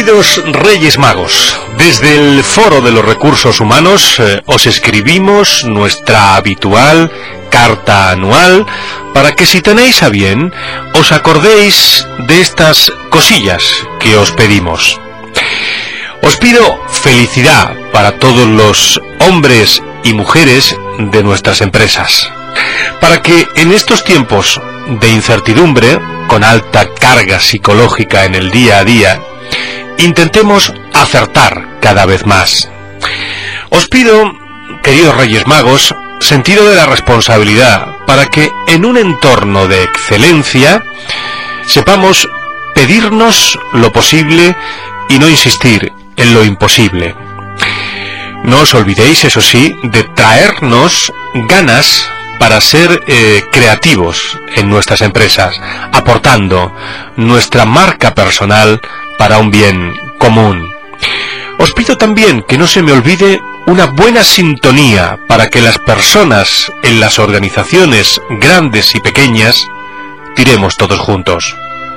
Queridos Reyes Magos, desde el Foro de los Recursos Humanos os escribimos nuestra habitual carta anual para que, si tenéis a bien, os acordéis de estas cosillas que os pedimos. Os pido felicidad para todos los hombres y mujeres de nuestras empresas, para que en estos tiempos de incertidumbre, con alta carga psicológica en el día a día, intentemos acertar cada vez más. Os pido, queridos Reyes Magos, sentido de la responsabilidad para que en un entorno de excelencia sepamos pedirnos lo posible y no insistir en lo imposible. No os olvidéis, eso sí, de traernos ganas para ser creativos en nuestras empresas, aportando nuestra marca personal para un bien común. Os pido también que no se me olvide una buena sintonía para que las personas en las organizaciones grandes y pequeñas tiremos todos juntos.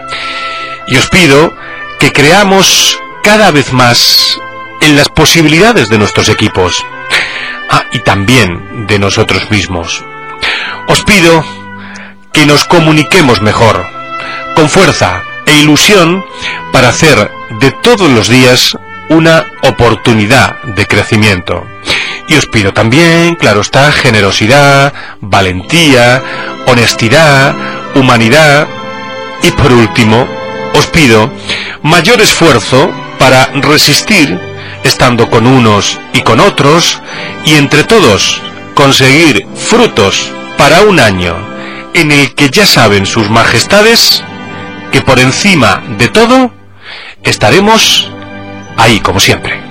Y os pido que creamos cada vez más en las posibilidades de nuestros equipos, y también de nosotros mismos. Os pido que nos comuniquemos mejor, con fuerza e ilusión, para hacer de todos los días una oportunidad de crecimiento. Y os pido también, claro está, generosidad, valentía, honestidad, humanidad y, por último, os pido mayor esfuerzo para resistir, estando con unos y con otros, y entre todos conseguir frutos para un año en el que ya saben sus majestades que por encima de todo estaremos ahí como siempre.